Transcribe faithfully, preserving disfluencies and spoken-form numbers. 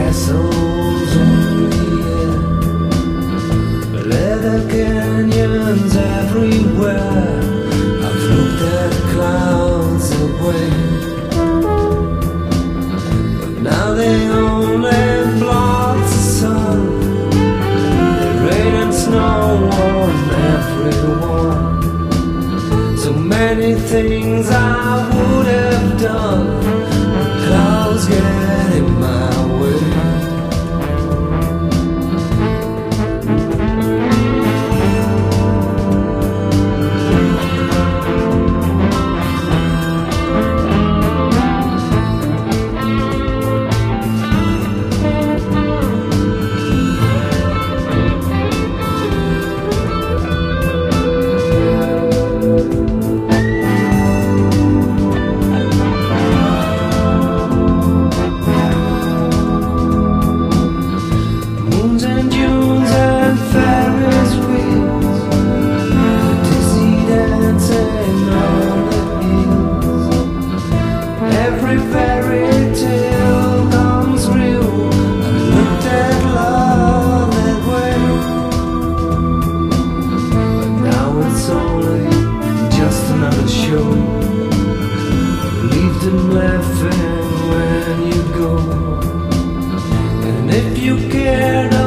castles in the air, leather canyons everywhere. I've looked at clouds away, but now they only block the sun. They rain and snow on everyone. So many things I would have done, but clouds get in my way. Every fairy tale comes real. I looked at love that way, but now it's only just another show. Leave them laughing when you go, and if you care.